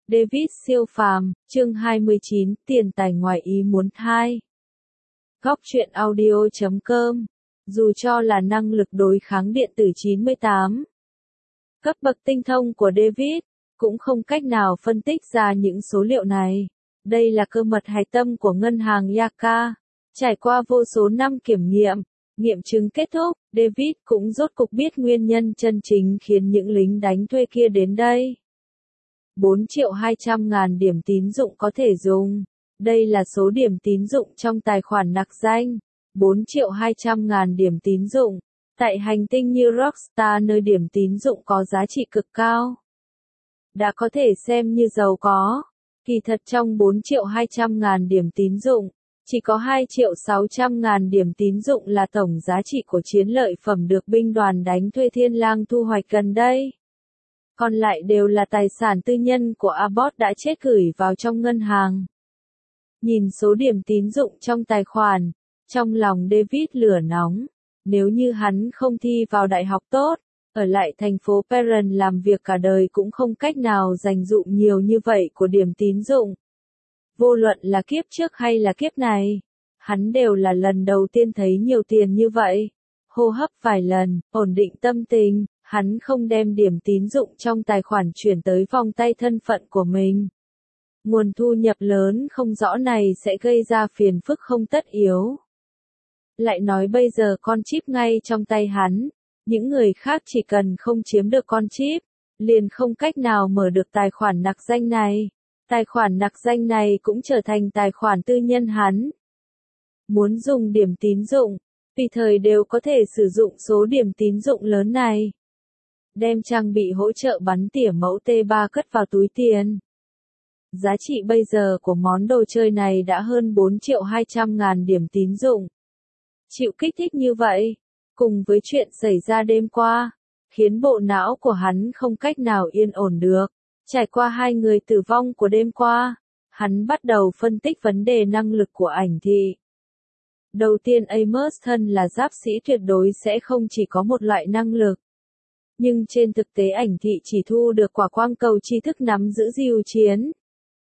David siêu phàm, chương 29, tiền tài ngoài ý muốn 2. Góc truyện audio.com. Dù cho là năng lực đối kháng điện tử 98 cấp bậc tinh thông của David, cũng không cách nào phân tích ra những số liệu này. Đây là cơ mật hạch tâm của ngân hàng Yaka. Trải qua vô số năm kiểm nghiệm chứng kết thúc, David cũng rốt cục biết nguyên nhân chân chính khiến những lính đánh thuê kia đến đây. 4.200.000 điểm tín dụng có thể dùng. Đây là số điểm tín dụng trong tài khoản nặc danh. 4.200.000 điểm tín dụng. Tại hành tinh như Rockstar nơi điểm tín dụng có giá trị cực cao, đã có thể xem như giàu có. Kỳ thật trong 4.200.000 điểm tín dụng, chỉ có 2.600.000 điểm tín dụng là tổng giá trị của chiến lợi phẩm được binh đoàn đánh thuê Thiên Lang thu hoạch gần đây. Còn lại đều là tài sản tư nhân của Abbott đã chết gửi vào trong ngân hàng. Nhìn số điểm tín dụng trong tài khoản, trong lòng David lửa nóng. Nếu như hắn không thi vào đại học tốt, ở lại thành phố Perrin làm việc cả đời cũng không cách nào dành dụm nhiều như vậy của điểm tín dụng. Vô luận là kiếp trước hay là kiếp này, hắn đều là lần đầu tiên thấy nhiều tiền như vậy. Hô hấp vài lần, ổn định tâm tình, hắn không đem điểm tín dụng trong tài khoản chuyển tới vòng tay thân phận của mình. Nguồn thu nhập lớn không rõ này sẽ gây ra phiền phức không tất yếu. Lại nói bây giờ con chip ngay trong tay hắn, những người khác chỉ cần không chiếm được con chip, liền không cách nào mở được tài khoản nặc danh này. Tài khoản nặc danh này cũng trở thành tài khoản tư nhân hắn. Muốn dùng điểm tín dụng, tùy thời đều có thể sử dụng số điểm tín dụng lớn này. Đem trang bị hỗ trợ bắn tỉa mẫu T3 cất vào túi tiền. Giá trị bây giờ của món đồ chơi này đã hơn 4.200.000 điểm tín dụng. Chịu kích thích như vậy, cùng với chuyện xảy ra đêm qua, khiến bộ não của hắn không cách nào yên ổn được. Trải qua 2 người tử vong của đêm qua, hắn bắt đầu phân tích vấn đề năng lực của ảnh thị. Đầu tiên Amos thân là giáp sĩ tuyệt đối sẽ không chỉ có một loại năng lực. Nhưng trên thực tế ảnh thị chỉ thu được quả quang cầu tri thức nắm giữ diêu chiến.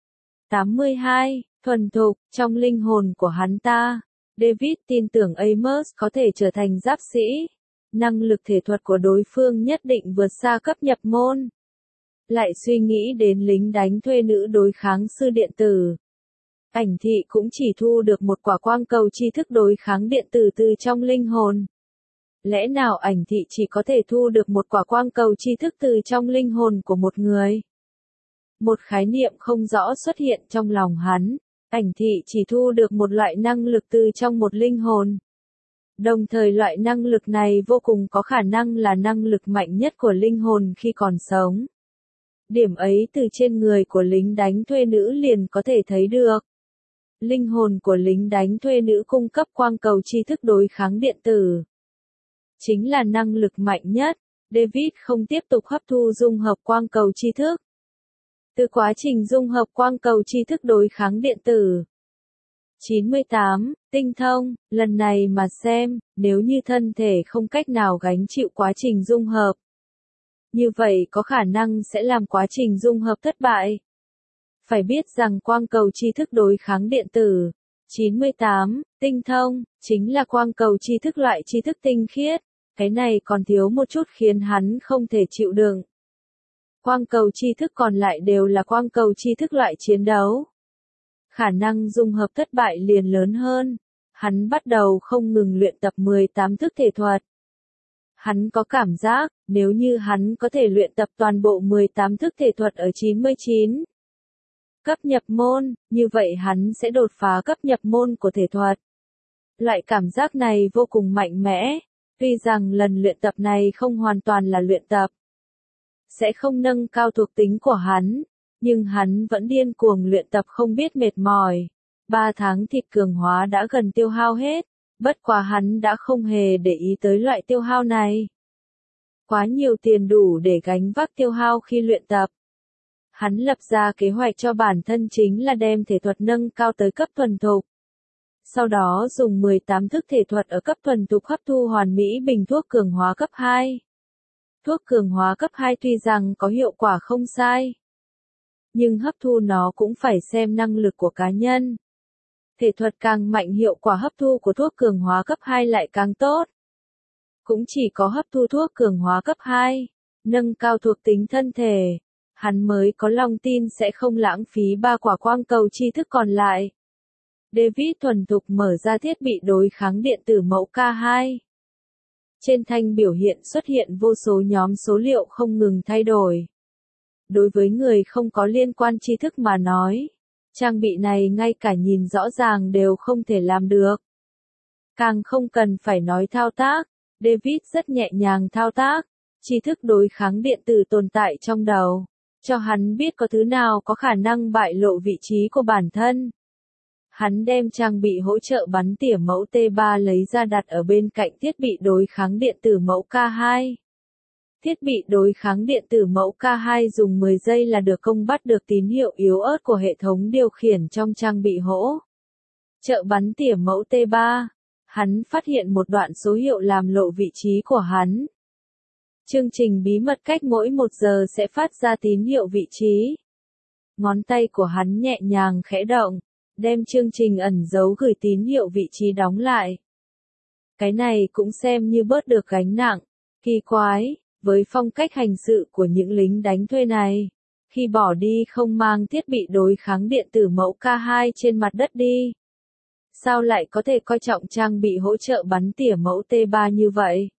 82. Thuần thục, trong linh hồn của hắn ta, David tin tưởng Amos có thể trở thành giáp sĩ. Năng lực thể thuật của đối phương nhất định vượt xa cấp nhập môn. Lại suy nghĩ đến lính đánh thuê nữ đối kháng sư điện tử. Ảnh thị cũng chỉ thu được một quả quang cầu tri thức đối kháng điện tử từ trong linh hồn. Lẽ nào ảnh thị chỉ có thể thu được một quả quang cầu tri thức từ trong linh hồn của một người? Một khái niệm không rõ xuất hiện trong lòng hắn. Ảnh thị chỉ thu được một loại năng lực từ trong một linh hồn. Đồng thời loại năng lực này vô cùng có khả năng là năng lực mạnh nhất của linh hồn khi còn sống. Điểm ấy từ trên người của lính đánh thuê nữ liền có thể thấy được. Linh hồn của lính đánh thuê nữ cung cấp quang cầu tri thức đối kháng điện tử. Chính là năng lực mạnh nhất. David không tiếp tục hấp thu dung hợp quang cầu tri thức. Từ quá trình dung hợp quang cầu tri thức đối kháng điện tử. 98. Tinh thông, lần này mà xem, nếu như thân thể không cách nào gánh chịu quá trình dung hợp. Như vậy có khả năng sẽ làm quá trình dung hợp thất bại. Phải biết rằng quang cầu tri thức đối kháng điện tử. 98. Tinh thông, chính là quang cầu tri thức loại tri thức tinh khiết. Cái này còn thiếu một chút khiến hắn không thể chịu đựng. Quang cầu tri thức còn lại đều là quang cầu tri thức loại chiến đấu. Khả năng dung hợp thất bại liền lớn hơn. Hắn bắt đầu không ngừng luyện tập 18 thức thể thuật. Hắn có cảm giác, nếu như hắn có thể luyện tập toàn bộ 18 thức thể thuật ở 99 cấp nhập môn, như vậy hắn sẽ đột phá cấp nhập môn của thể thuật. Loại cảm giác này vô cùng mạnh mẽ, tuy rằng lần luyện tập này không hoàn toàn là luyện tập. Sẽ không nâng cao thuộc tính của hắn, nhưng hắn vẫn điên cuồng luyện tập không biết mệt mỏi. 3 tháng thịt cường hóa đã gần tiêu hao hết, bất quá hắn đã không hề để ý tới loại tiêu hao này. Quá nhiều tiền đủ để gánh vác tiêu hao khi luyện tập. Hắn lập ra kế hoạch cho bản thân chính là đem thể thuật nâng cao tới cấp thuần thục. Sau đó dùng 18 thức thể thuật ở cấp thuần thục hấp thu hoàn mỹ bình thuốc cường hóa cấp 2. Thuốc cường hóa cấp 2 tuy rằng có hiệu quả không sai, nhưng hấp thu nó cũng phải xem năng lực của cá nhân. Thể thuật càng mạnh hiệu quả hấp thu của thuốc cường hóa cấp 2 lại càng tốt. Cũng chỉ có hấp thu thuốc cường hóa cấp 2, nâng cao thuộc tính thân thể, hắn mới có lòng tin sẽ không lãng phí 3 quả quang cầu tri thức còn lại. David thuần thục mở ra thiết bị đối kháng điện tử mẫu K2. Trên thanh biểu hiện xuất hiện vô số nhóm số liệu không ngừng thay đổi. Đối với người không có liên quan tri thức mà nói, trang bị này ngay cả nhìn rõ ràng đều không thể làm được. Càng không cần phải nói thao tác, David rất nhẹ nhàng thao tác, tri thức đối kháng điện tử tồn tại trong đầu, cho hắn biết có thứ nào có khả năng bại lộ vị trí của bản thân. Hắn đem trang bị hỗ trợ bắn tỉa mẫu T3 lấy ra đặt ở bên cạnh thiết bị đối kháng điện tử mẫu K2. Thiết bị đối kháng điện tử mẫu K2 dùng 10 giây là được công bắt được tín hiệu yếu ớt của hệ thống điều khiển trong trang bị hỗ trợ bắn tỉa mẫu T3. Hắn phát hiện một đoạn số hiệu làm lộ vị trí của hắn. Chương trình bí mật cách mỗi 1 giờ sẽ phát ra tín hiệu vị trí. Ngón tay của hắn nhẹ nhàng khẽ động, đem chương trình ẩn giấu gửi tín hiệu vị trí đóng lại. Cái này cũng xem như bớt được gánh nặng. Kỳ quái, với phong cách hành sự của những lính đánh thuê này, khi bỏ đi không mang thiết bị đối kháng điện tử mẫu K2 trên mặt đất đi, sao lại có thể coi trọng trang bị hỗ trợ bắn tỉa mẫu T3 như vậy?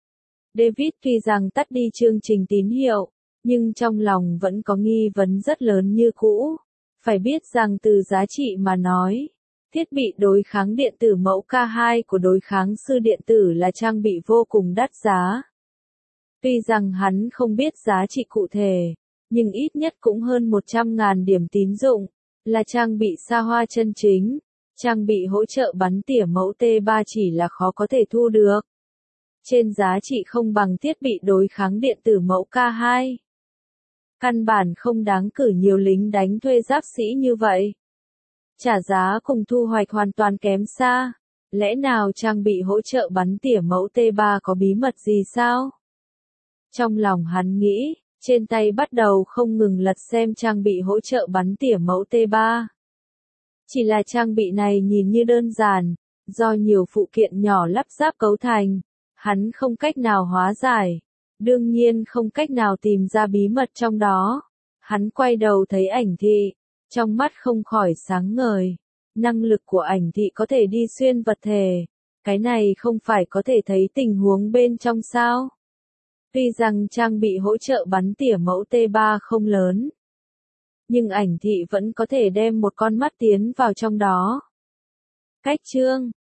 David tuy rằng tắt đi chương trình tín hiệu, nhưng trong lòng vẫn có nghi vấn rất lớn như cũ. Phải biết rằng từ giá trị mà nói, thiết bị đối kháng điện tử mẫu K2 của đối kháng sư điện tử là trang bị vô cùng đắt giá. Tuy rằng hắn không biết giá trị cụ thể, nhưng ít nhất cũng hơn 100.000 điểm tín dụng, là trang bị xa hoa chân chính. Trang bị hỗ trợ bắn tỉa mẫu T3 chỉ là khó có thể thu được. Trên giá trị không bằng thiết bị đối kháng điện tử mẫu K2. Căn bản không đáng cử nhiều lính đánh thuê giáp sĩ như vậy. Trả giá cùng thu hoạch hoàn toàn kém xa. Lẽ nào trang bị hỗ trợ bắn tỉa mẫu T3 có bí mật gì sao? Trong lòng hắn nghĩ, trên tay bắt đầu không ngừng lật xem trang bị hỗ trợ bắn tỉa mẫu T3. Chỉ là trang bị này nhìn như đơn giản, do nhiều phụ kiện nhỏ lắp ráp cấu thành, hắn không cách nào hóa giải, đương nhiên không cách nào tìm ra bí mật trong đó. Hắn quay đầu thấy ảnh thị, trong mắt không khỏi sáng ngời. Năng lực của ảnh thị có thể đi xuyên vật thể, cái này không phải có thể thấy tình huống bên trong sao? Tuy rằng trang bị hỗ trợ bắn tỉa mẫu T3 không lớn, nhưng ảnh thị vẫn có thể đem một con mắt tiến vào trong đó. Cách chương